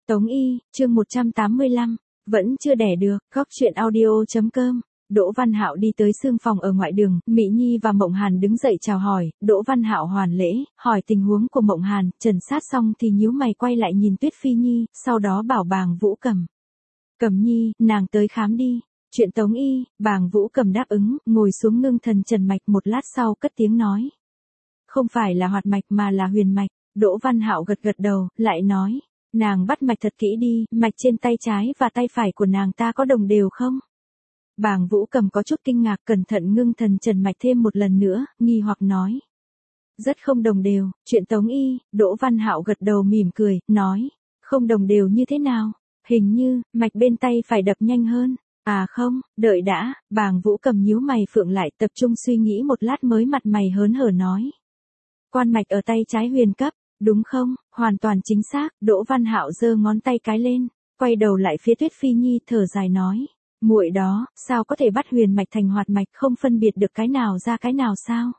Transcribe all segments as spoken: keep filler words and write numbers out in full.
Tống Y, chương một trăm tám mươi lăm, vẫn chưa đẻ được, góc chuyện audio.com. Đỗ Văn Hạo đi tới sương phòng ở ngoại đường, Mị Nhi và Mộng Hàn đứng dậy chào hỏi, Đỗ Văn Hạo hoàn lễ, hỏi tình huống của Mộng Hàn, trần sát xong thì nhíu mày quay lại nhìn Tuyết Phi Nhi, sau đó bảo Bàng Vũ Cầm. Cầm Nhi, nàng tới khám đi. Chuyện Tống Y, Bàng Vũ Cầm đáp ứng, ngồi xuống ngưng thần trần mạch một lát sau cất tiếng nói. Không phải là hoạt mạch mà là huyền mạch. Đỗ Văn Hạo gật gật đầu, lại nói. Nàng bắt mạch thật kỹ đi, mạch trên tay trái và tay phải của nàng ta có đồng đều không? Bàng Vũ Cầm có chút kinh ngạc, cẩn thận ngưng thần trần mạch thêm một lần nữa, nghi hoặc nói. Rất không đồng đều. Chuyện Tống Y, Đỗ Văn Hạo gật đầu mỉm cười, nói. Không đồng đều như thế nào? Hình như, mạch bên tay phải đập nhanh hơn. À không, đợi đã. Bàng Vũ Cầm nhíu mày phượng lại, tập trung suy nghĩ một lát mới mặt mày hớn hở nói. Quan mạch ở tay trái huyền cấp. Đúng không? Hoàn toàn chính xác. Đỗ Văn Hạo giơ ngón tay cái lên, quay đầu lại phía Tuyết Phi Nhi thở dài nói. Muội đó, sao có thể bắt huyền mạch thành hoạt mạch, không phân biệt được cái nào ra cái nào sao?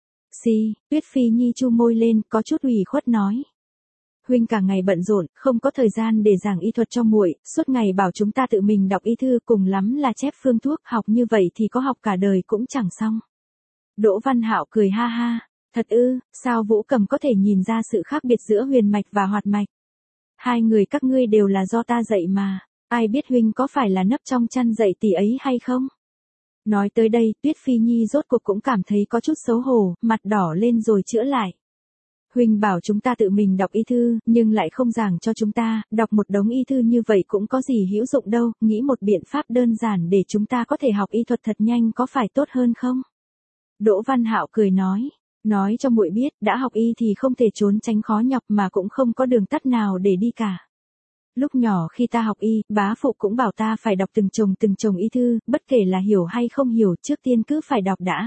Xì, Tuyết Phi Nhi chu môi lên, có chút ủy khuất nói. Huynh cả ngày bận rộn, không có thời gian để giảng y thuật cho muội, suốt ngày bảo chúng ta tự mình đọc y thư, cùng lắm là chép phương thuốc, học như vậy thì có học cả đời cũng chẳng xong. Đỗ Văn Hạo cười ha ha. Thật ư, sao Vũ Cầm có thể nhìn ra sự khác biệt giữa huyền mạch và hoạt mạch? Hai người các ngươi đều là do ta dạy mà, ai biết huynh có phải là nấp trong chăn dạy tỷ ấy hay không? Nói tới đây, Tuyết Phi Nhi rốt cuộc cũng cảm thấy có chút xấu hổ, mặt đỏ lên rồi chữa lại. Huynh bảo chúng ta tự mình đọc y thư, nhưng lại không giảng cho chúng ta, đọc một đống y thư như vậy cũng có gì hữu dụng đâu, nghĩ một biện pháp đơn giản để chúng ta có thể học y thuật thật nhanh có phải tốt hơn không? Đỗ Văn Hạo cười nói. Nói cho muội biết, đã học y thì không thể trốn tránh khó nhọc mà cũng không có đường tắt nào để đi cả. Lúc nhỏ khi ta học y, bá phụ cũng bảo ta phải đọc từng chồng từng chồng y thư, bất kể là hiểu hay không hiểu, trước tiên cứ phải đọc đã.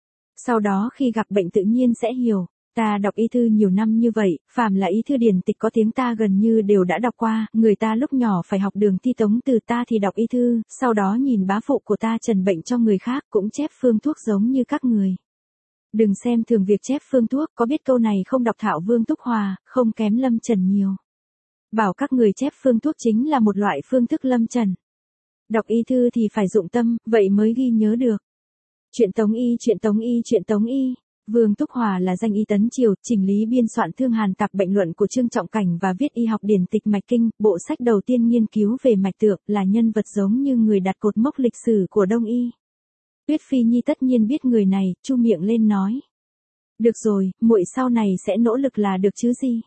Sau đó khi gặp bệnh tự nhiên sẽ hiểu. Ta đọc y thư nhiều năm như vậy, phàm là y thư điển tịch có tiếng ta gần như đều đã đọc qua, người ta lúc nhỏ phải học đường thi tống từ ta thì đọc y thư, sau đó nhìn bá phụ của ta trần bệnh cho người khác cũng chép phương thuốc giống như các người. Đừng xem thường việc chép phương thuốc, có biết câu này không đọc thạo Vương Túc Hòa, không kém Lâm Trần nhiều. Bảo các người chép phương thuốc chính là một loại phương thức Lâm Trần. Đọc y thư thì phải dụng tâm, vậy mới ghi nhớ được. Chuyện Tống Y, chuyện Tống Y, chuyện Tống Y. Vương Túc Hòa là danh y tấn triều, chỉnh lý biên soạn Thương Hàn Tạp Bệnh Luận của Trương Trọng Cảnh và viết y học điển tịch mạch kinh, bộ sách đầu tiên nghiên cứu về mạch tượng, là nhân vật giống như người đặt cột mốc lịch sử của Đông Y. Tuyết Phi Nhi tất nhiên biết người này, chu miệng lên nói. Được rồi, muội sau này sẽ nỗ lực là được chứ gì.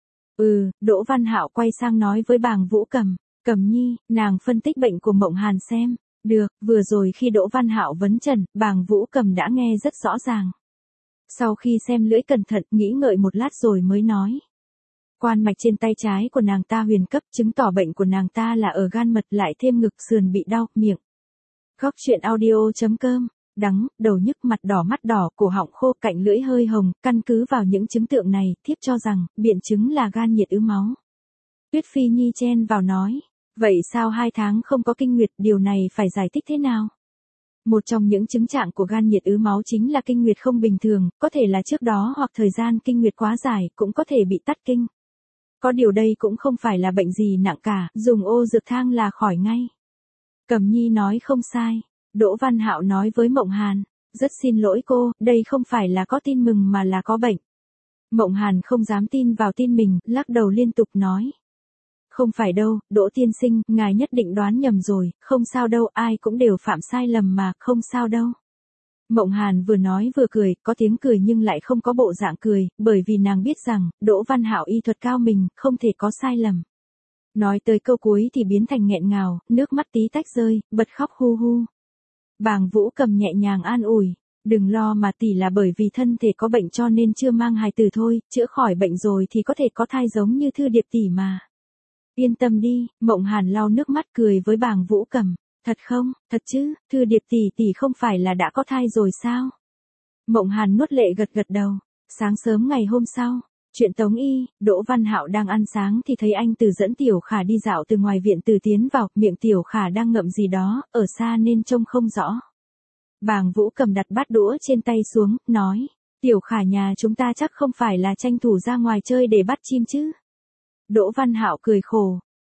Ừ, Đỗ Văn Hạo quay sang nói với Bàng Vũ Cầm. Cầm Nhi, nàng phân tích bệnh của Mộng Hàn xem. Được, vừa rồi khi Đỗ Văn Hạo vấn trần, Bàng Vũ Cầm đã nghe rất rõ ràng. Sau khi xem lưỡi cẩn thận, nghĩ ngợi một lát rồi mới nói. Quan mạch trên tay trái của nàng ta huyền cấp, chứng tỏ bệnh của nàng ta là ở gan mật, lại thêm ngực sườn bị đau, miệng. Góc chuyện audio.com. Đắng, đầu nhức, mặt đỏ, mắt đỏ, cổ họng khô, cạnh lưỡi hơi hồng, căn cứ vào những chứng tượng này, thiếp cho rằng, biện chứng là gan nhiệt ứ máu. Tuyết Phi Nhi chen vào nói, vậy sao hai tháng không có kinh nguyệt, điều này phải giải thích thế nào? Một trong những chứng trạng của gan nhiệt ứ máu chính là kinh nguyệt không bình thường, có thể là trước đó hoặc thời gian kinh nguyệt quá dài, cũng có thể bị tắc kinh. Có điều đây cũng không phải là bệnh gì nặng cả, dùng ô dược thang là khỏi ngay. Cầm Nhi nói không sai. Đỗ Văn Hạo nói với Mộng Hàn. Rất xin lỗi cô, đây không phải là có tin mừng mà là có bệnh. Mộng Hàn không dám tin vào tin mình, lắc đầu liên tục nói. Không phải đâu, Đỗ tiên sinh, ngài nhất định đoán nhầm rồi, không sao đâu, ai cũng đều phạm sai lầm mà, không sao đâu. Mộng Hàn vừa nói vừa cười, có tiếng cười nhưng lại không có bộ dạng cười, bởi vì nàng biết rằng, Đỗ Văn Hạo y thuật cao mình, không thể có sai lầm. Nói tới câu cuối thì biến thành nghẹn ngào, nước mắt tí tách rơi, bật khóc hu hu. Bàng Vũ Cầm nhẹ nhàng an ủi, đừng lo mà tỷ là bởi vì thân thể có bệnh cho nên chưa mang hài tử thôi, chữa khỏi bệnh rồi thì có thể có thai giống như Thư Điệp tỷ mà. Yên tâm đi, Mộng Hàn lau nước mắt cười với Bàng Vũ Cầm, thật không, thật chứ, Thư Điệp tỷ tỷ không phải là đã có thai rồi sao? Mộng Hàn nuốt lệ gật gật đầu. Sáng sớm ngày hôm sau. Chuyện Tống Y, Đỗ Văn Hạo đang ăn sáng thì thấy anh Từ dẫn Tiểu Khả đi dạo từ ngoài viện từ tiến vào, miệng Tiểu Khả đang ngậm gì đó, ở xa nên trông không rõ. Bàng Vũ Cầm đặt bát đũa trên tay xuống, nói, Tiểu Khả nhà chúng ta chắc không phải là tranh thủ ra ngoài chơi để bắt chim chứ. Đỗ Văn Hạo cười khổ,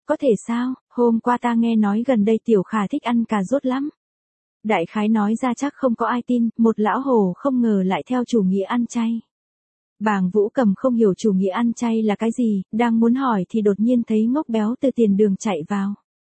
có thể sao, hôm qua ta nghe nói gần đây Tiểu Khả thích ăn cà rốt lắm. Đại khái nói ra chắc không có ai tin, một lão hồ không ngờ lại theo chủ nghĩa ăn chay. Bàng Vũ Cầm không hiểu chủ nghĩa ăn chay là cái gì, đang muốn hỏi thì đột nhiên thấy Ngốc Béo từ tiền đường chạy vào.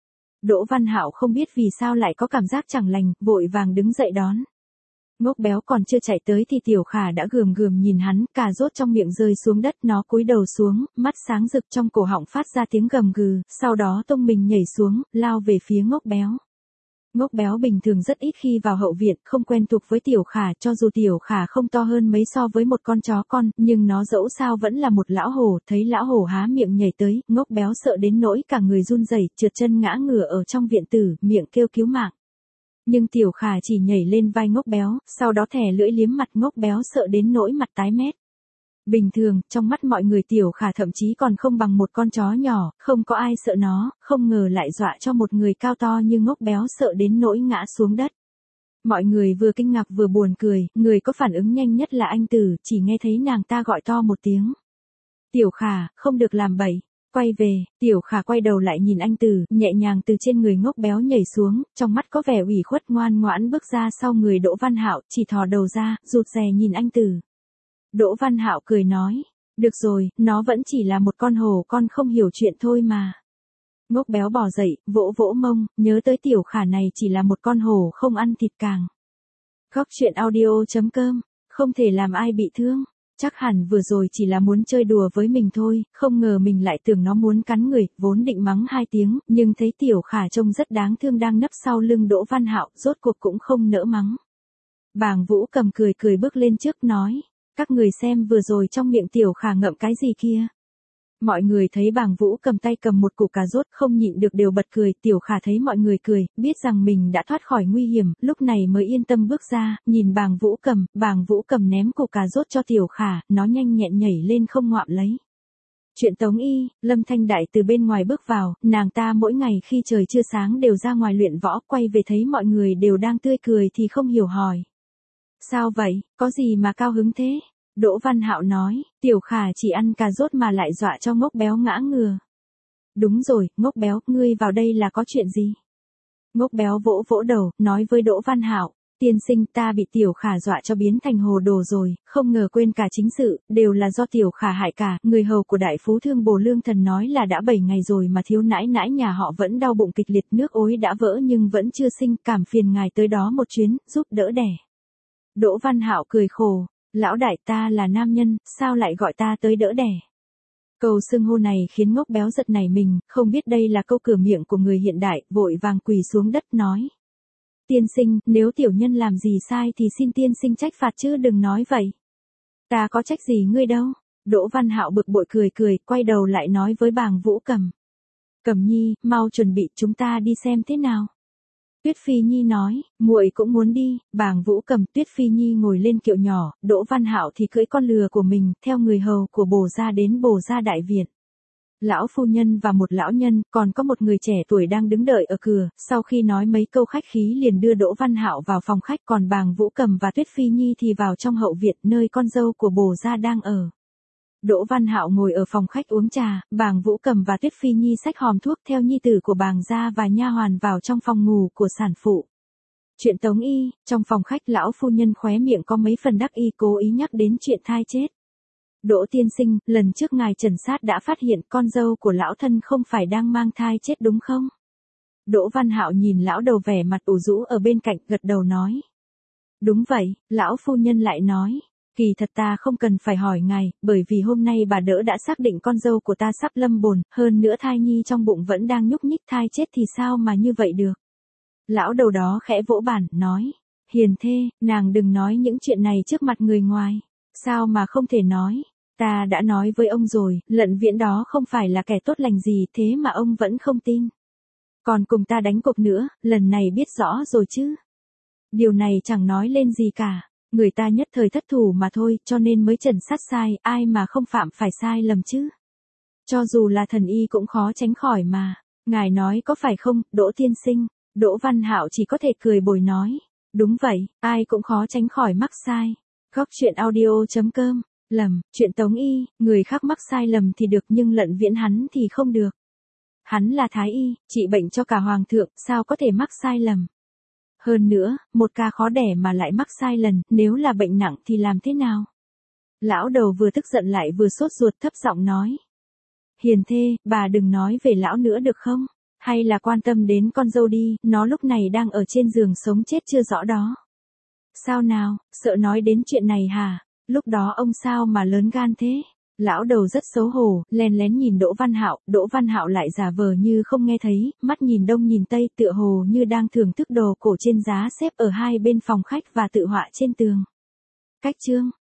Đỗ Văn Hạo không biết vì sao lại có cảm giác chẳng lành, vội vàng đứng dậy đón. Ngốc Béo còn chưa chạy tới thì Tiểu Khả đã gườm gườm nhìn hắn, cà rốt trong miệng rơi xuống đất, nó cúi đầu xuống, mắt sáng rực trong cổ họng phát ra tiếng gầm gừ, sau đó tung mình nhảy xuống, lao về phía Ngốc Béo. Ngốc Béo bình thường rất ít khi vào hậu viện, không quen thuộc với Tiểu Khả, cho dù Tiểu Khả không to hơn mấy so với một con chó con, nhưng nó dẫu sao vẫn là một lão hổ, thấy lão hổ há miệng nhảy tới, Ngốc Béo sợ đến nỗi cả người run rẩy, trượt chân ngã ngửa ở trong viện tử, miệng kêu cứu mạng. Nhưng Tiểu Khả chỉ nhảy lên vai Ngốc Béo, sau đó thè lưỡi liếm mặt Ngốc Béo sợ đến nỗi mặt tái mét. Bình thường, trong mắt mọi người Tiểu Khả thậm chí còn không bằng một con chó nhỏ, không có ai sợ nó, không ngờ lại dọa cho một người cao to như Ngốc Béo sợ đến nỗi ngã xuống đất. Mọi người vừa kinh ngạc vừa buồn cười, người có phản ứng nhanh nhất là anh Tử, chỉ nghe thấy nàng ta gọi to một tiếng. Tiểu Khả, không được làm bậy. Quay về, Tiểu Khả quay đầu lại nhìn anh Tử, nhẹ nhàng từ trên người Ngốc Béo nhảy xuống, trong mắt có vẻ ủy khuất ngoan ngoãn bước ra sau người Đỗ Văn Hạo, chỉ thò đầu ra, rụt rè nhìn anh Tử. Đỗ Văn Hạo cười nói, được rồi, nó vẫn chỉ là một con hổ con không hiểu chuyện thôi mà. Ngốc Béo bò dậy, vỗ vỗ mông, nhớ tới Tiểu Khả này chỉ là một con hổ không ăn thịt càng. Góc truyện audio chấm com, không thể làm ai bị thương. Chắc hẳn vừa rồi chỉ là muốn chơi đùa với mình thôi, không ngờ mình lại tưởng nó muốn cắn người, vốn định mắng hai tiếng, nhưng thấy Tiểu Khả trông rất đáng thương đang nấp sau lưng Đỗ Văn Hạo, rốt cuộc cũng không nỡ mắng. Bàng Vũ Cầm cười cười bước lên trước nói, các người xem vừa rồi trong miệng Tiểu Khả ngậm cái gì kia. Mọi người thấy Bàng Vũ Cầm tay cầm một củ cà rốt không nhịn được đều bật cười, Tiểu Khả thấy mọi người cười, biết rằng mình đã thoát khỏi nguy hiểm, lúc này mới yên tâm bước ra, nhìn Bàng Vũ Cầm, Bàng Vũ Cầm ném củ cà rốt cho Tiểu Khả, nó nhanh nhẹn nhảy lên không ngoạm lấy. Chuyện Tống Y, Lâm Thanh Đại từ bên ngoài bước vào, nàng ta mỗi ngày khi trời chưa sáng đều ra ngoài luyện võ, quay về thấy mọi người đều đang tươi cười thì không hiểu hỏi. Sao vậy, có gì mà cao hứng thế? Đỗ Văn Hạo nói, Tiểu Khả chỉ ăn cà rốt mà lại dọa cho Ngốc Béo ngã ngừa. Đúng rồi, Ngốc Béo, ngươi vào đây là có chuyện gì? Ngốc Béo vỗ vỗ đầu, nói với Đỗ Văn Hạo, tiên sinh ta bị Tiểu Khả dọa cho biến thành hồ đồ rồi, không ngờ quên cả chính sự, đều là do Tiểu Khả hại cả, người hầu của đại phú thương Bồ Lương Thần nói là đã bảy ngày rồi mà thiếu nãi nãi nhà họ vẫn đau bụng kịch liệt, nước ối đã vỡ nhưng vẫn chưa sinh, cảm phiền ngài tới đó một chuyến, giúp đỡ đẻ. Đỗ Văn Hạo cười khổ. Lão đại ta là nam nhân, sao lại gọi ta tới đỡ đẻ? Câu xưng hô này khiến Ngốc Béo giật nảy mình, không biết đây là câu cửa miệng của người hiện đại, vội vàng quỳ xuống đất nói. Tiên sinh, nếu tiểu nhân làm gì sai thì xin tiên sinh trách phạt chứ đừng nói vậy. Ta có trách gì ngươi đâu? Đỗ Văn Hạo bực bội cười cười, quay đầu lại nói với Bàng Vũ Cầm. Cầm nhi, mau chuẩn bị chúng ta đi xem thế nào. Tuyết Phi Nhi nói, muội cũng muốn đi. Bàng Vũ Cầm, Tuyết Phi Nhi ngồi lên kiệu nhỏ, Đỗ Văn Hạo thì cưỡi con lừa của mình, theo người hầu của Bồ gia đến Bồ gia đại viện. Lão phu nhân và một lão nhân, còn có một người trẻ tuổi đang đứng đợi ở cửa, sau khi nói mấy câu khách khí liền đưa Đỗ Văn Hạo vào phòng khách, còn Bàng Vũ Cầm và Tuyết Phi Nhi thì vào trong hậu viện nơi con dâu của Bồ gia đang ở. Đỗ Văn Hạo ngồi ở phòng khách uống trà, Bàng Vũ Cầm và Tuyết Phi Nhi xách hòm thuốc theo nhi tử của Bàng gia và nha hoàn vào trong phòng ngủ của sản phụ. Chuyện Tống Y, trong phòng khách lão phu nhân khóe miệng có mấy phần đắc ý cố ý nhắc đến chuyện thai chết. Đỗ tiên sinh, lần trước ngài trần sát đã phát hiện con dâu của lão thân không phải đang mang thai chết đúng không? Đỗ Văn Hạo nhìn lão đầu vẻ mặt ủ rũ ở bên cạnh gật đầu nói. Đúng vậy, lão phu nhân lại nói. Kỳ thật ta không cần phải hỏi ngài, bởi vì hôm nay bà đỡ đã xác định con dâu của ta sắp lâm bồn, hơn nữa thai nhi trong bụng vẫn đang nhúc nhích, thai chết thì sao mà như vậy được. Lão đầu đó khẽ vỗ bàn, nói, hiền thê, nàng đừng nói những chuyện này trước mặt người ngoài, sao mà không thể nói, ta đã nói với ông rồi, Lận Viễn đó không phải là kẻ tốt lành gì thế mà ông vẫn không tin. Còn cùng ta đánh cuộc nữa, lần này biết rõ rồi chứ. Điều này chẳng nói lên gì cả. Người ta nhất thời thất thủ mà thôi, cho nên mới trần sát sai, ai mà không phạm phải sai lầm chứ. Cho dù là thần y cũng khó tránh khỏi mà. Ngài nói có phải không, Đỗ tiên sinh? Đỗ Văn Hạo chỉ có thể cười bồi nói. Đúng vậy, ai cũng khó tránh khỏi mắc sai. Góc truyện audio chấm com, lầm, chuyện Tống Y, người khác mắc sai lầm thì được nhưng Lận Viễn hắn thì không được. Hắn là thái y, trị bệnh cho cả hoàng thượng, sao có thể mắc sai lầm. Hơn nữa, một ca khó đẻ mà lại mắc sai lần, nếu là bệnh nặng thì làm thế nào? Lão đầu vừa tức giận lại vừa sốt ruột thấp giọng nói. Hiền thê, bà đừng nói về lão nữa được không? Hay là quan tâm đến con dâu đi, nó lúc này đang ở trên giường sống chết chưa rõ đó. Sao nào, sợ nói đến chuyện này hả? Lúc đó ông sao mà lớn gan thế? Lão đầu rất xấu hổ, lén lén nhìn Đỗ Văn Hạo, Đỗ Văn Hạo lại giả vờ như không nghe thấy, mắt nhìn đông nhìn tây, tựa hồ như đang thưởng thức đồ cổ trên giá xếp ở hai bên phòng khách và tự họa trên tường. Cách chương